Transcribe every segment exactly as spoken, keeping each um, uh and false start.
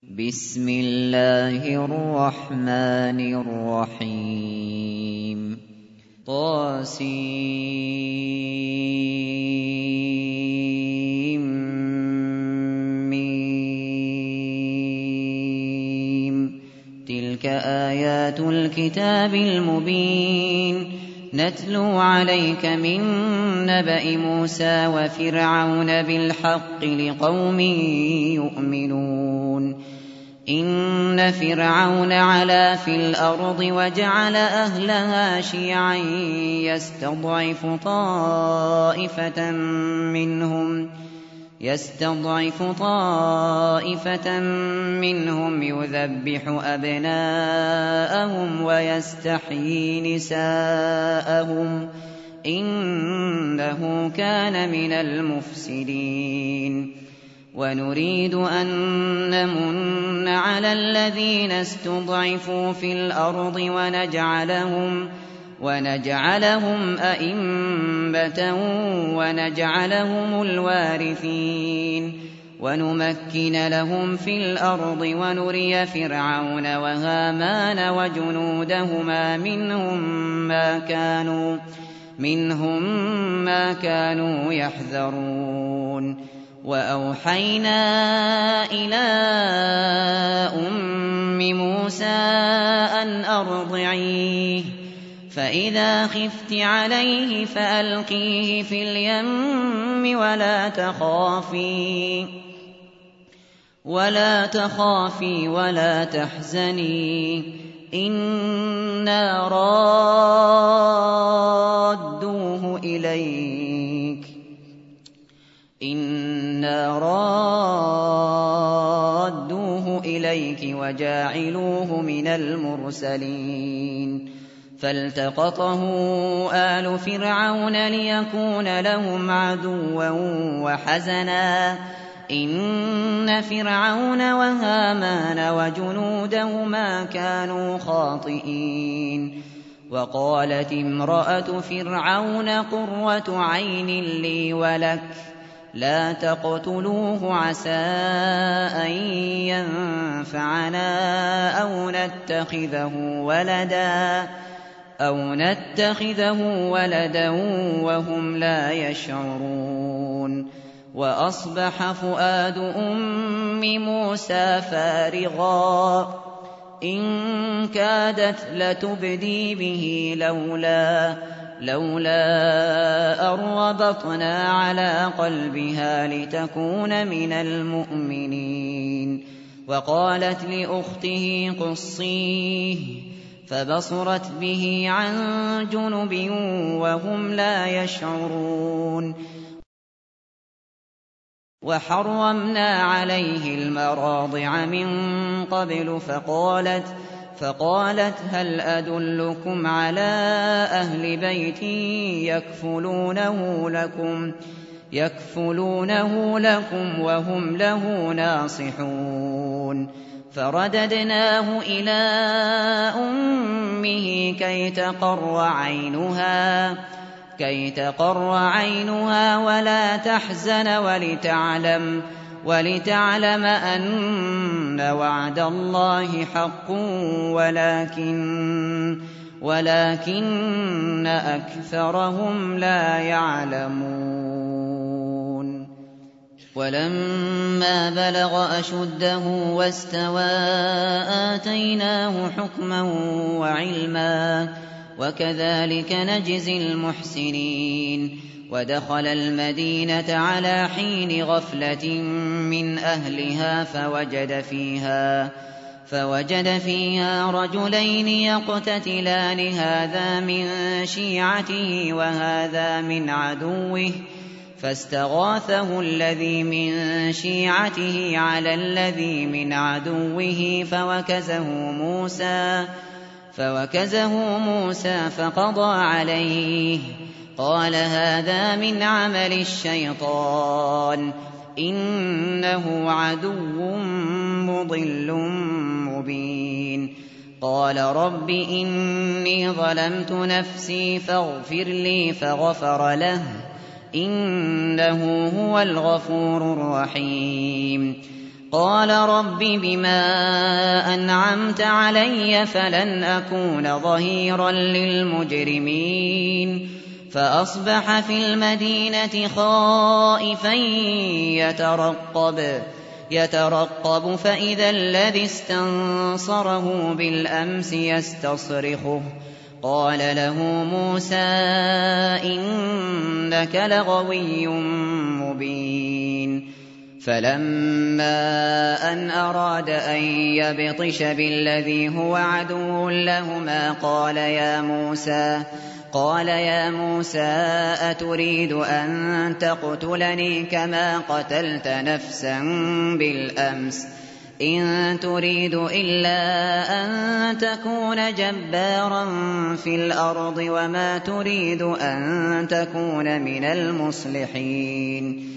بسم الله الرحمن الرحيم طاسيم تلك آيات الكتاب المبين نتلو عليك من نبأ موسى وفرعون بالحق لقوم يؤمنون إن فرعون علا في الأرض وجعل أهلها شيعا يستضعف طائفة منهم يستضعف طائفة منهم يذبح أبناءهم ويستحيي نساءهم إنه كان من المفسدين ونريد أن نمن على الذين استضعفوا في الأرض ونجعلهم ونجعلهم أئمة ونجعلهم الوارثين ونمكن لهم في الأرض ونري فرعون وهامان وجنودهما منهم ما كانوا منهم ما كانوا يحذرون وأوحينا إلى أم موسى أن أرضعيه فإذا خفت عليه فألقيه في اليم ولا تخافي ولا تخافي ولا تحزني إنا رادوه إليك إنا رادوه إليك وجاعلوه من المرسلين فالتقطه آل فرعون ليكون لهم عدوا وحزنا إن فرعون وهامان وجنودهما كانوا خاطئين وقالت امرأة فرعون قرة عين لي ولك لا تقتلوه عسى أن ينفعنا أو نتخذه ولدا أو نتخذه ولدا وهم لا يشعرون وأصبح فؤاد أم موسى فارغا إن كادت لتبدي به لولا لولا أن ربطنا على قلبها لتكون من المؤمنين وقالت لأخته قصيه فبصرت به عن جنب وهم لا يشعرون وحرمنا عليه المراضع من قبل فقالت فقالت هل أدلكم على أهل بيت يكفلونه لكم يكفلونه لكم وهم له ناصحون فرددناه إلى أمه كي تقر عينها كي تقر عينها ولا تحزن ولتعلم ولتعلم أن وعد الله حق ولكن ولكن أكثرهم لا يعلمون ولما بلغ أشده واستوى آتيناه حكما وعلما وكذلك نجزي المحسنين ودخل المدينة على حين غفلة من أهلها فوجد فيها فوجد فيها رجلين يقتتلان هذا من شيعته وهذا من عدوه فاستغاثه الذي من شيعته على الذي من عدوه فوكزه موسى فوكزه موسى فقضى عليه قال هذا من عمل الشيطان إنه عدو مضل مبين قال رب إني ظلمت نفسي فاغفر لي فغفر له إنه هو الغفور الرحيم قال رب بما أنعمت علي فلن أكون ظهيرا للمجرمين فأصبح في المدينة خائفا يترقب يترقب فإذا الذي استنصره بالأمس يستصرخه قال له موسى إنك لغوي مبين فلما أن أراد أن يبطش بالذي هو عدو لهما قال يا موسى قال يا موسى أتريد أن تقتلني كما قتلت نفسا بالأمس إن تريد إلا أن تكون جبارا في الأرض وما تريد أن تكون من المصلحين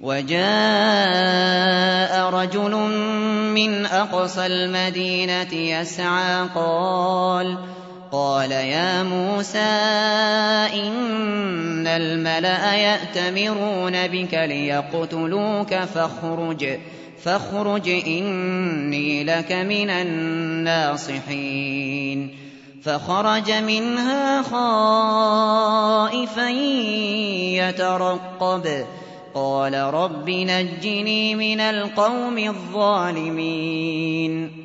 وجاء رجل من أقصى المدينة يسعى قال قال يا موسى إن الملأ يأتمرون بك ليقتلوك فاخرج فاخرج إني لك من الناصحين فخرج منها خائفا يترقب قال رب نجني من القوم الظالمين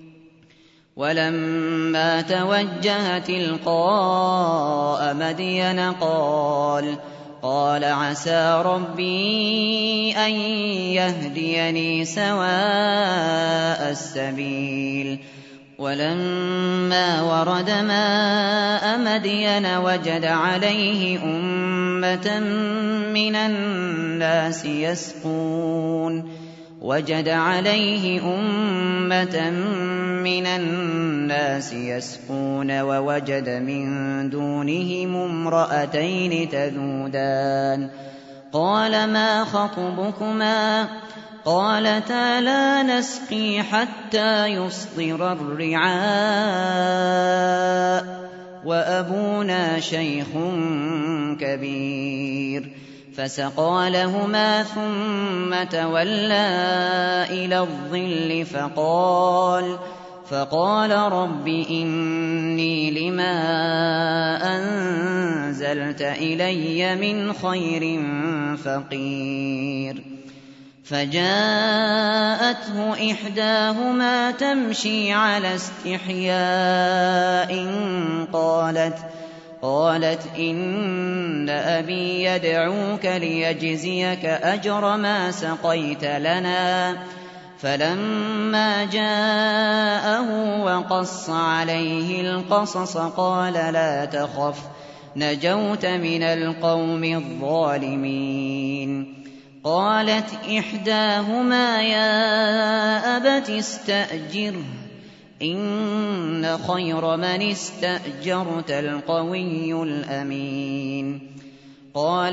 ولما توجه تلقاء مدين قال قال عسى ربي أن يهديني سواء السبيل ولما ورد ماء مدين وجد عليه أمة من الناس يسقون وجد عليه أمة من الناس يسقون ووجد من دونهم امرأتين تذودان قال ما خطبكما قالتا لا نسقي حتى يصدر الرعاء وأبونا شيخ كبير فسقى لهما ثم تولى إلى الظل فقال فقال رب إني لما أنزلت إلي من خير فقير فجاءته إحداهما تمشي على استحياء قالت قالت إن أبي يدعوك ليجزيك أجر ما سقيت لنا فلما جاءه وقص عليه القصص قال لا تخف نجوت من القوم الظالمين قالت إحداهما يا أبت استأجره إن خير من استأجرت القوي الأمين قال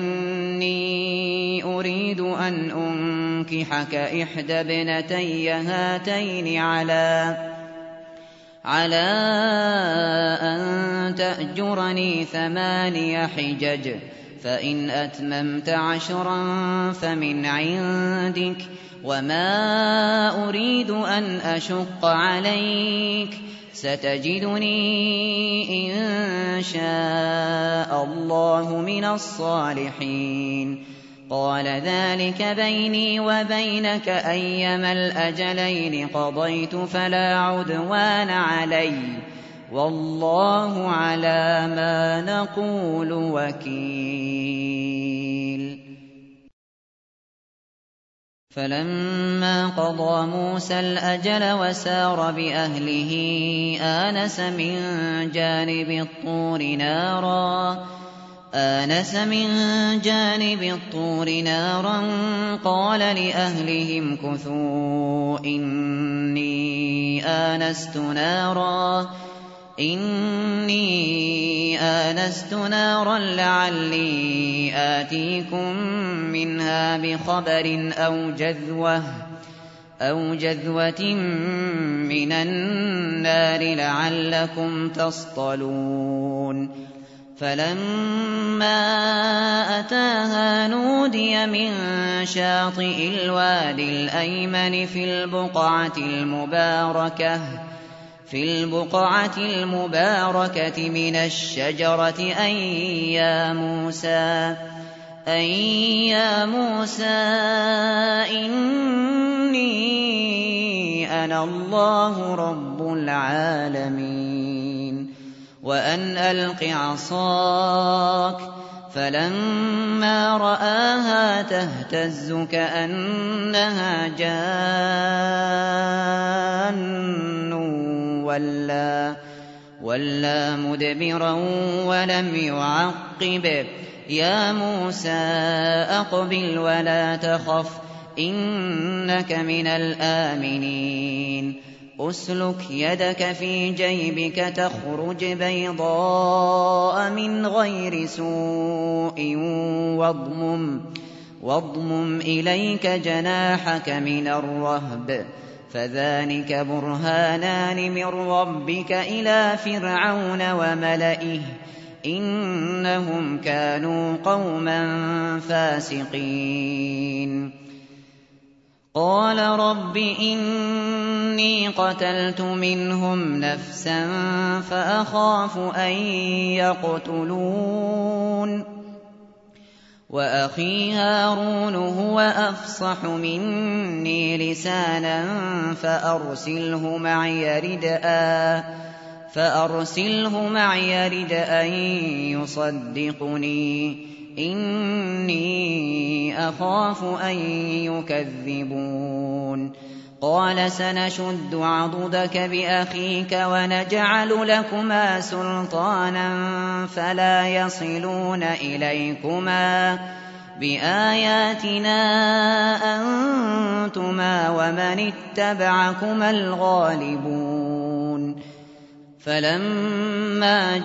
إني أريد أن أنكحك إحدى ابنتي هاتين على على أن تأجرني ثماني حجج فإن أتممت عشرا فمن عندك وما أريد أن أشق عليك ستجدني إن شاء الله من الصالحين قال ذلك بيني وبينك أيما الأجلين قضيت فلا عدوان علي والله على ما نقول وكيل فلما قضى موسى الأجل وسار بأهله آنس من جانب الطور نارا آنس من جانب الطور نارا قال لأهلهم كثوا إني آنست نارا إني آنست نارا لعلي آتيكم منها بخبر أو جذوة أو جذوة من النار لعلكم تصطلون فلما أتاها نودي من شاطئ الوادي الأيمن في البقعة المباركة في البقعة المباركة من الشجرة أن يا موسى أن يا موسى إني أنا الله رب العالمين وأن ألق عصاك فلما رآها تهتز كأنها جان ولا, ولا مدبرا ولم يعقب يا موسى أقبل ولا تخف إنك من الآمنين أسلك يدك في جيبك تخرج بيضاء من غير سوء واضمم, واضمم إليك جناحك من الرهب فذلك برهانان من ربك إلى فرعون وملئه إنهم كانوا قوما فاسقين قال رب إني قتلت منهم نفسا فأخاف أن يقتلون وأخي هارون هو أفصح مني لسانا فأرسله معي ردءا فأرسله معي ردءا يصدقني إني أخاف أن يكذبون قال سنشد عضدك بأخيك ونجعل لكما سلطانا فلا يصلون إليكما بآياتنا أنتما ومن اتبعكما الغالبون فلما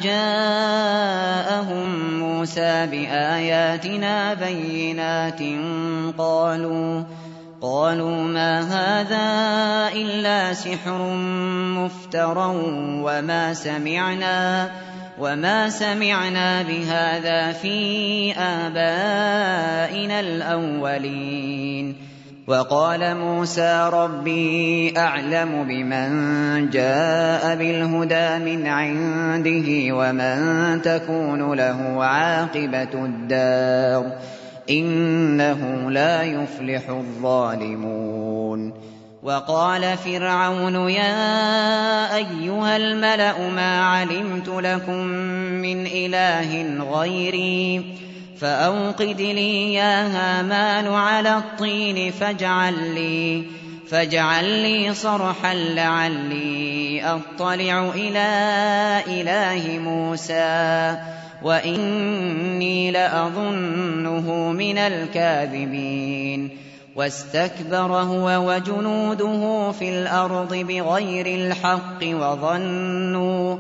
جاءهم موسى بآياتنا بينات قالوا قالوا ما هذا إلا سحر مفترى وما سمعنا وما سمعنا بهذا في آبائنا الأولين وقال موسى ربي أعلم بمن جاء بالهدى من عنده ومن تكون له عاقبة الدار إنه لا يفلح الظالمون وقال فرعون يا أيها الملأ ما علمت لكم من إله غيري فأوقد لي يا هامان على الطين فاجعل لي, فاجعل لي صرحا لعلي أطلع إلى إله موسى وإني لأظنه من الكاذبين واستكبر هو وجنوده في الأرض بغير الحق وظنوا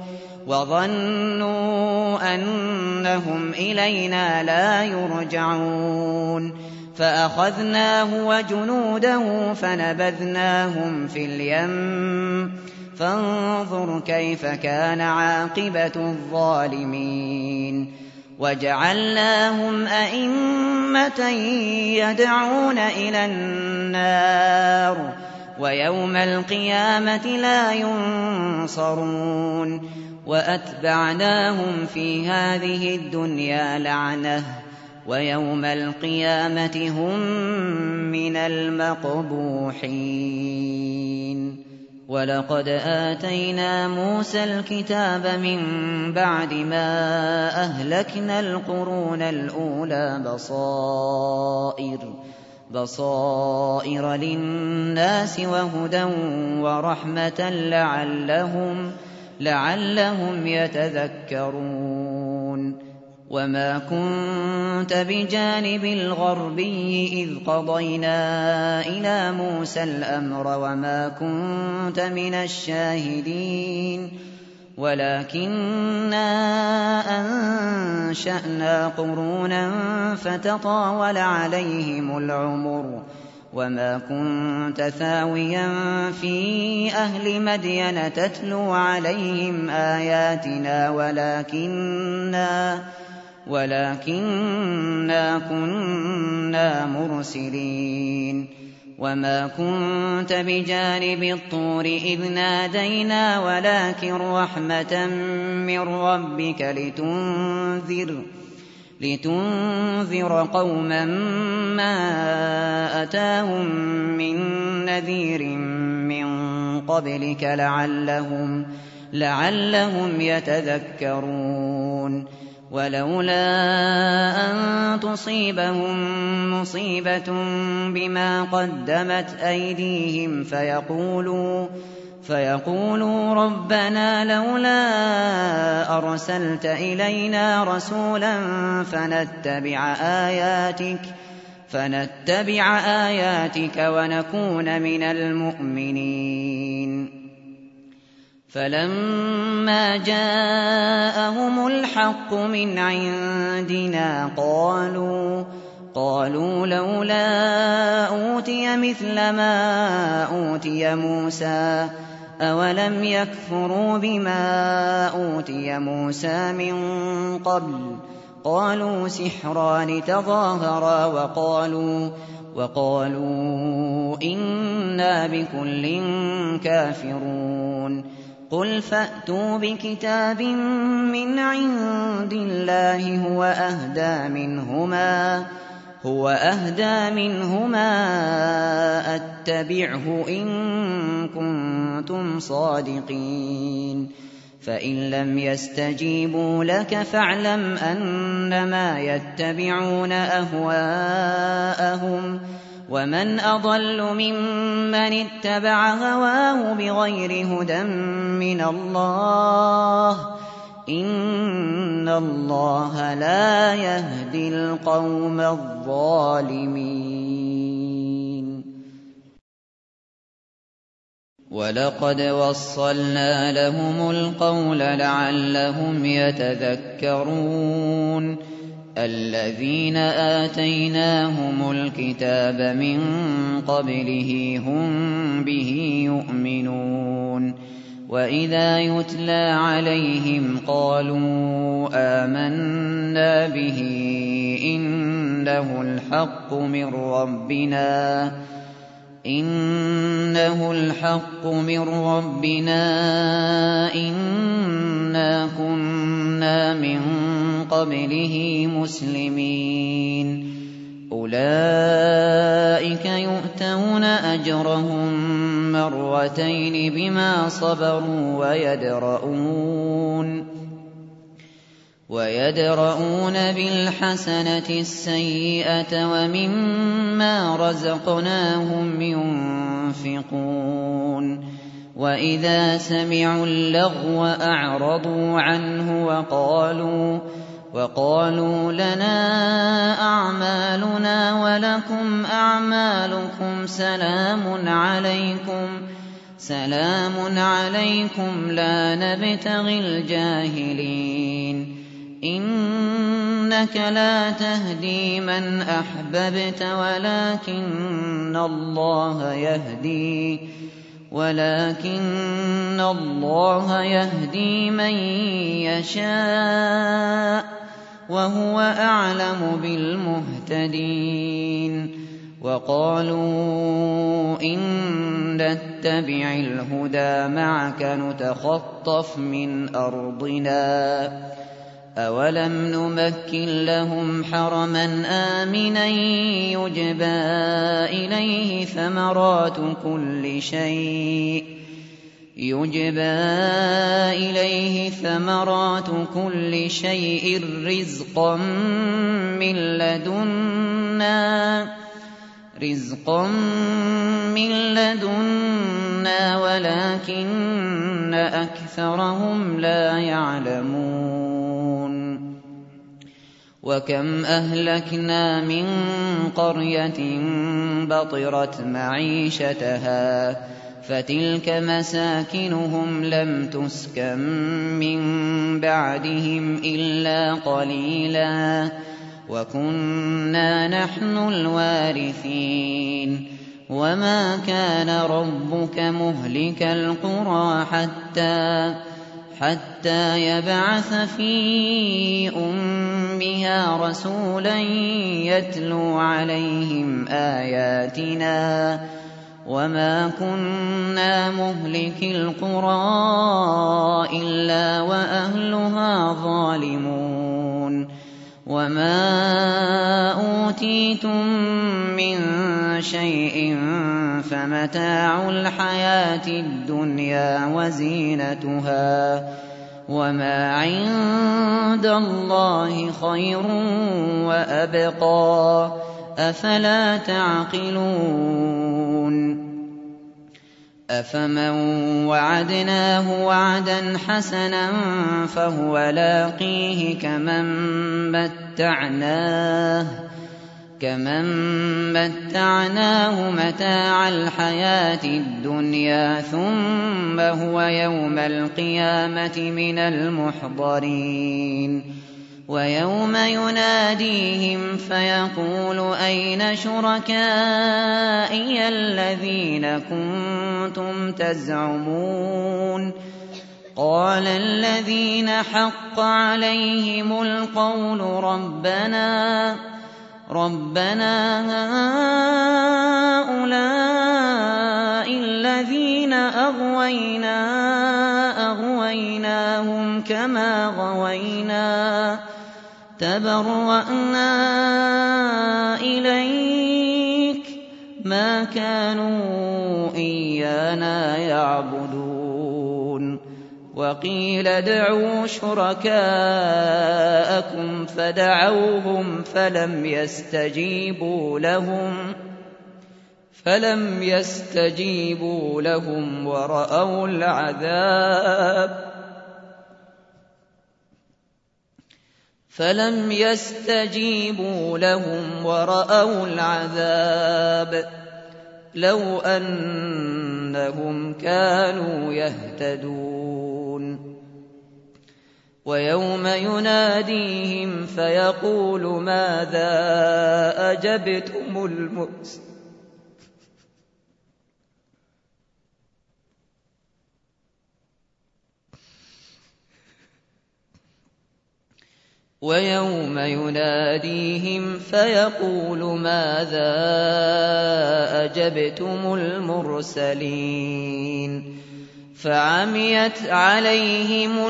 وظنوا أنهم إلينا لا يرجعون فأخذناه وجنوده فنبذناهم في اليم فانظر كيف كان عاقبة الظالمين وجعلناهم أئمة يدعون إلى النار ويوم القيامة لا ينصرون وأتبعناهم في هذه الدنيا لعنة ويوم القيامة هم من المقبوحين ولقد آتينا موسى الكتاب من بعد ما أهلكنا القرون الأولى بصائر بصائر للناس وهدى ورحمة لعلهم لعلهم يتذكرون وما كنت بجانب الغربي إذ قضينا إلى موسى الأمر وما كنت من الشاهدين ولكننا أنشأنا قرونا فتطاول عليهم العمر وما كنت ثاويا في أهل مدين تتلو عليهم آياتنا ولكننا, ولكننا كنا مرسلين وما كنت بجانب الطور إذ نادينا ولكن رحمة من ربك لتنذر لتنذر قوما ما أتاهم من نذير من قبلك لعلهم, لعلهم يتذكرون ولولا أن تصيبهم مصيبة بما قدمت أيديهم فيقولوا فيقولوا ربنا لولا أرسلت إلينا رسولا فنتبع آياتك فنتبع آياتك ونكون من المؤمنين فلما جاءهم الحق من عندنا قالوا قالوا لولا أوتي مثل ما أوتي موسى أولم يكفروا بما أوتي موسى من قبل قالوا سحران تظاهرا وقالوا وقالوا إنا بكل كافرون قل فأتوا بكتاب من عند الله هو أهدى منهما هو أهدى منهما أتبعه إن كنتم صادقين فإن لم يستجيبوا لك فاعلم أنما يتبعون أهواءهم ومن أضل ممن اتبع هواه بغير هدى من الله إن الله لا يهدي القوم الظالمين ولقد وصلنا لهم القول لعلهم يتذكرون الذين آتيناهم الكتاب من قبله هم به يؤمنون وإذا يتلى عليهم قالوا آمنا به إنه الحق من ربنا إنه الحق من ربنا إنا كنا من قبله مسلمين أولئك يؤتون أجرهم مرتين بما صبروا ويدرؤون ويدرؤون بالحسنة السيئة ومما رزقناهم ينفقون وإذا سمعوا اللغو أعرضوا عنه وقالوا وقالوا لنا أعمالنا ولكم أعمالكم سلام عليكم سلام عليكم لا نبتغي الجاهلين إنك لا تهدي من أحببت ولكن الله يهدي ولكن الله يهدي من يشاء وهو أعلم بالمهتدين وقالوا إن نتبع الهدى معك نتخطف من أرضنا أولم نمكن لهم حرما آمنا يجبى إليه ثمرات كل شيء يجبى إليه ثمرات كل شيء رزقا من لدنا رزقا من لدنا ولكن أكثرهم لا يعلمون وكم أهلكنا من قرية بطرت معيشتها فتلك مساكنهم لم تسكن من بعدهم إلا قليلا وكنا نحن الوارثين وما كان ربك مهلك القرى حتى حتى يبعث في أمها رسولا يتلو عليهم آياتنا وما كنا مهلك القرى إلا وأهلها ظالمون وما أوتيتم من شيء فمتاع الحياة الدنيا وزينتها وما عند الله خير وأبقى أفلا تعقلون أفمن وعدناه وعدا حسنا فهو لاقيه كمن متعناه كمن متعناه متاع الحياة الدنيا ثم هو يوم القيامة من المحضرين ويوم يناديهم فيقول أين شركائي الذين كنتم تزعمون قال الذين حق عليهم القول ربنا ربنا هؤلاء الذين أغوينا أغويناهم كما غوينا تبرأنا إليك ما كانوا إيانا يعبدون وقيل ادعوا شركاءكم فدعوهم فلم يستجيبوا لهم فلم يستجيبوا لهم ورأوا العذاب فلم يستجيبوا لهم ورأوا العذاب لو أنهم كانوا يهتدون ويوم يناديهم فيقول ماذا أجبتم المرسلين ويوم يناديهم فيقول ماذا أجبتم المرسلين فعميت عليهم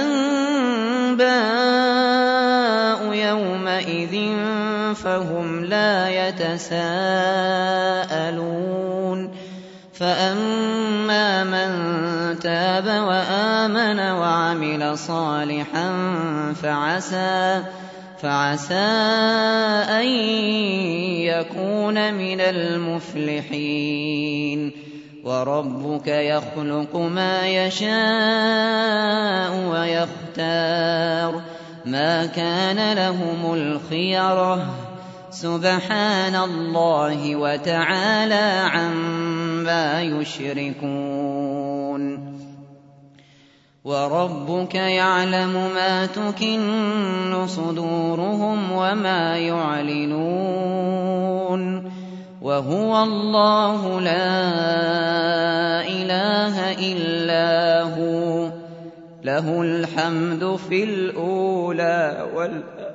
الأنباء يومئذ فهم لا يتساءلون فأما من تاب وآمن وعمل صالحا فعسى فعسى أن يكون من المفلحين وربك يخلق ما يشاء ويختار ما كان لهم الخيرة سبحان الله وتعالى عما يشركون وربك يعلم ما تكن صدورهم وما يعلنون وهو الله لا إله إلا هو له الحمد في الأولى والآخرة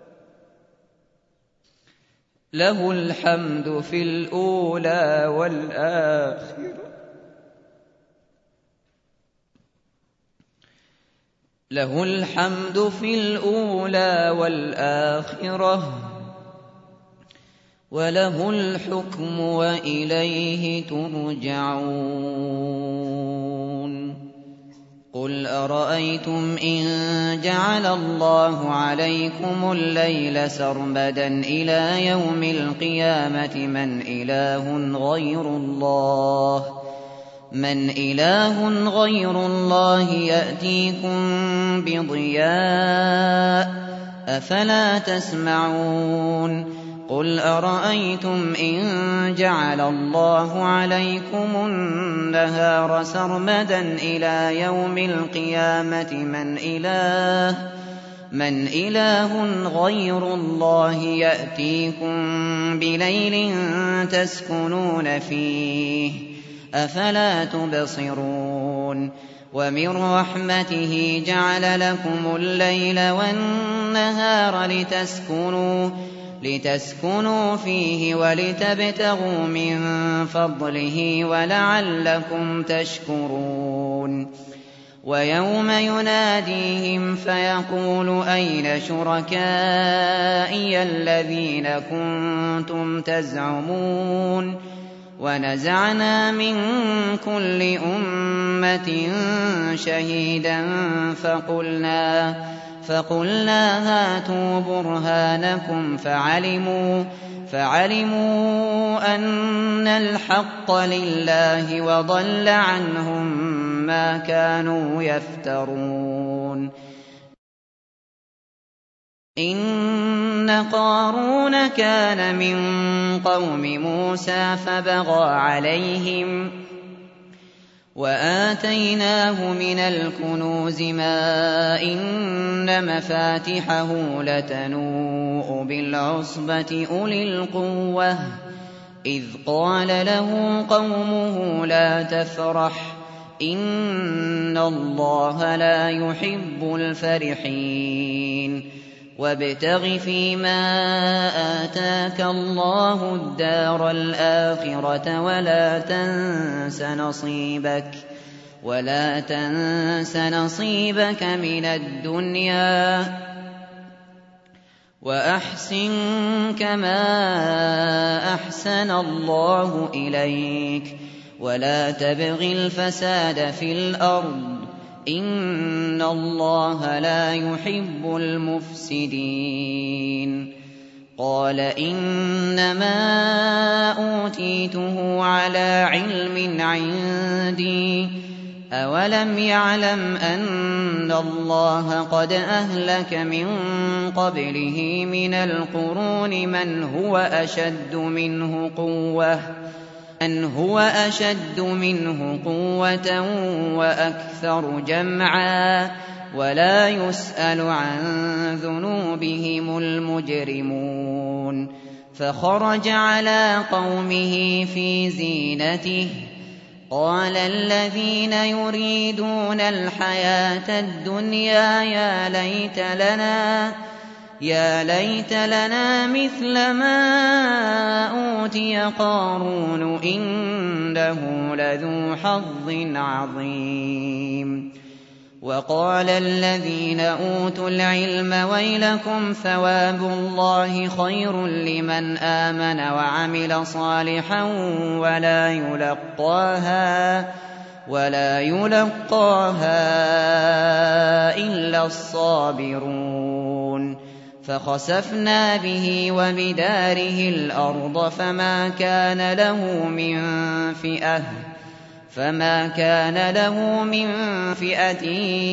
له الحمد في الأولى والآخرة له الحمد في الأولى والآخرة وله الحكم وإليه ترجعون قل أرأيتم إن جعل الله عليكم الليل سرمدا إلى يوم القيامة من إله غير الله من إله غير الله يأتيكم بضياء أفلا تسمعون قل أرأيتم إن جعل الله عليكم النهار سرمدا إلى يوم القيامة من إله من إله غير الله يأتيكم بليل تسكنون فيه أفلا تبصرون ومن رحمته جعل لكم الليل والنهار لتسكنوا لتسكنوا فيه ولتبتغوا من فضله ولعلكم تشكرون ويوم يناديهم فيقول أين شركائي الذين كنتم تزعمون ونزعنا من كل أمة شهيدا فقلنا فقلنا هاتوا برهانكم فعلموا فعلموا أن الحق لله وضل عنهم ما كانوا يفترون إن قارون كان من قوم موسى فبغى عليهم وآتيناه من الكنوز ما إن مفاتحه لتنوء بالعصبة أولي القوة إذ قال له قومه لا تفرح إن الله لا يحب الفرحين وابتغ فيما آتاك الله الدار الآخرة ولا تنس نصيبك ولا تنس نصيبك من الدنيا وأحسن كما أحسن الله إليك ولا تبغ الفساد في الأرض إن الله لا يحب المفسدين قال إنما أوتيته على علم عندي أولم يعلم أن الله قد أهلك من قبله من القرون من هو أشد منه قوة أن هو أشد منه قوة وأكثر جمعا ولا يسأل عن ذنوبهم المجرمون فخرج على قومه في زينته قال الذين يريدون الحياة الدنيا يا ليت لنا يا ليت لنا مثل ما أوتي قارون إنه لذو حظ عظيم وقال الذين أوتوا العلم ويلكم ثواب الله خير لمن آمن وعمل صالحا ولا يلقاها ولا يلقاها إلا الصابرون فخسفنا به وبداره الأرض فما كان له من فئة فما كان له من فئة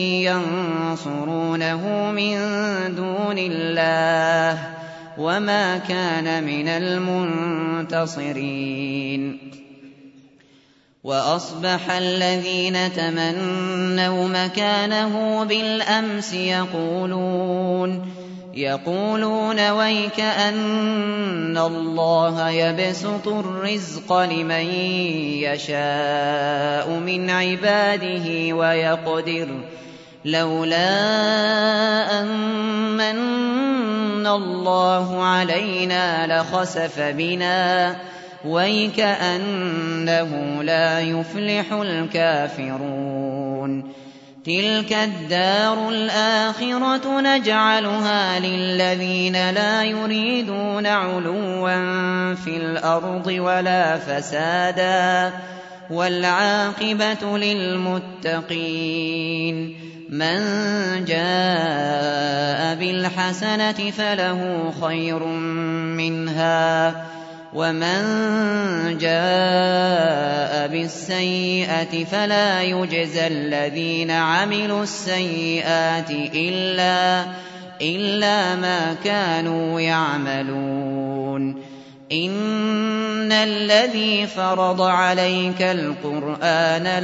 ينصرونه من دون الله وما كان من المنتصرين وأصبح الذين تمنوا مكانه بالأمس يقولون يقولون ويك أن الله يبسط الرزق لمن يشاء من عباده ويقدر لولا أن من الله علينا لخسف بنا ويك أنه لا يفلح الكافرون تلك الدار الآخرة نجعلها للذين لا يريدون علوا في الأرض ولا فسادا والعاقبة للمتقين من جاء بالحسنة فله خير منها ومن جاء بالسيئة فلا يجزى الذين عملوا السيئات إلا, إلا ما كانوا يعملون إِنَّ الَّذِي فَرَضَ عَلَيْكَ الْقُرْآنَ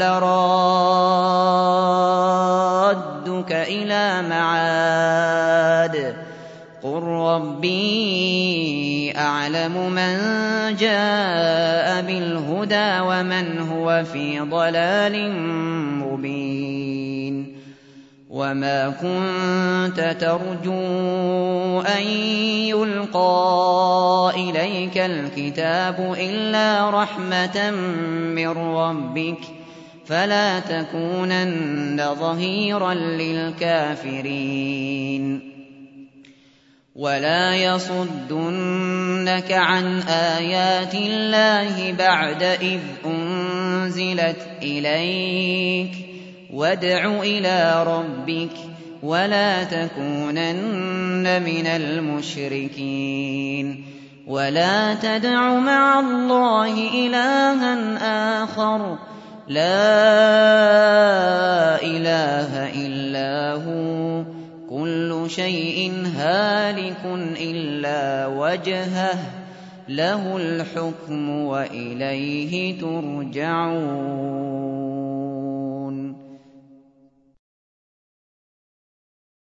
لَرَادُّكَ إِلَىٰ مَعَادٍ قُل رَّبِّي أَعْلَمُ مَن جَاءَ بِالْهُدَىٰ وَمَنْ هُوَ فِي ضَلَالٍ مُّبِينٍ وَمَا كُنتَ تَرْجُو أَن يُلْقَىٰ إِلَيْكَ الْكِتَابُ إِلَّا رَحْمَةً مِّن رَّبِّكَ فَلَا تَكُونَنَّ ظَهِيرًا لِّلْكَافِرِينَ وَلَا يَصُدُّنَّكَ عَنْ آيَاتِ اللَّهِ بَعْدَ إِذْ أُنزِلَتْ إِلَيْكَ وَادْعُ إِلَىٰ رَبِّكَ وَلَا تَكُونَنَّ مِنَ الْمُشْرِكِينَ وَلَا تَدْعُ مَعَ اللَّهِ إِلَٰهًا آخَرَ لَا إِلَٰهَ إِلَّا هُوَ كُلُّ شَيْءٍ هَالِكٌ إِلَّا وَجْهَهُ لَهُ الْحُكْمُ وَإِلَيْهِ تُرْجَعُونَ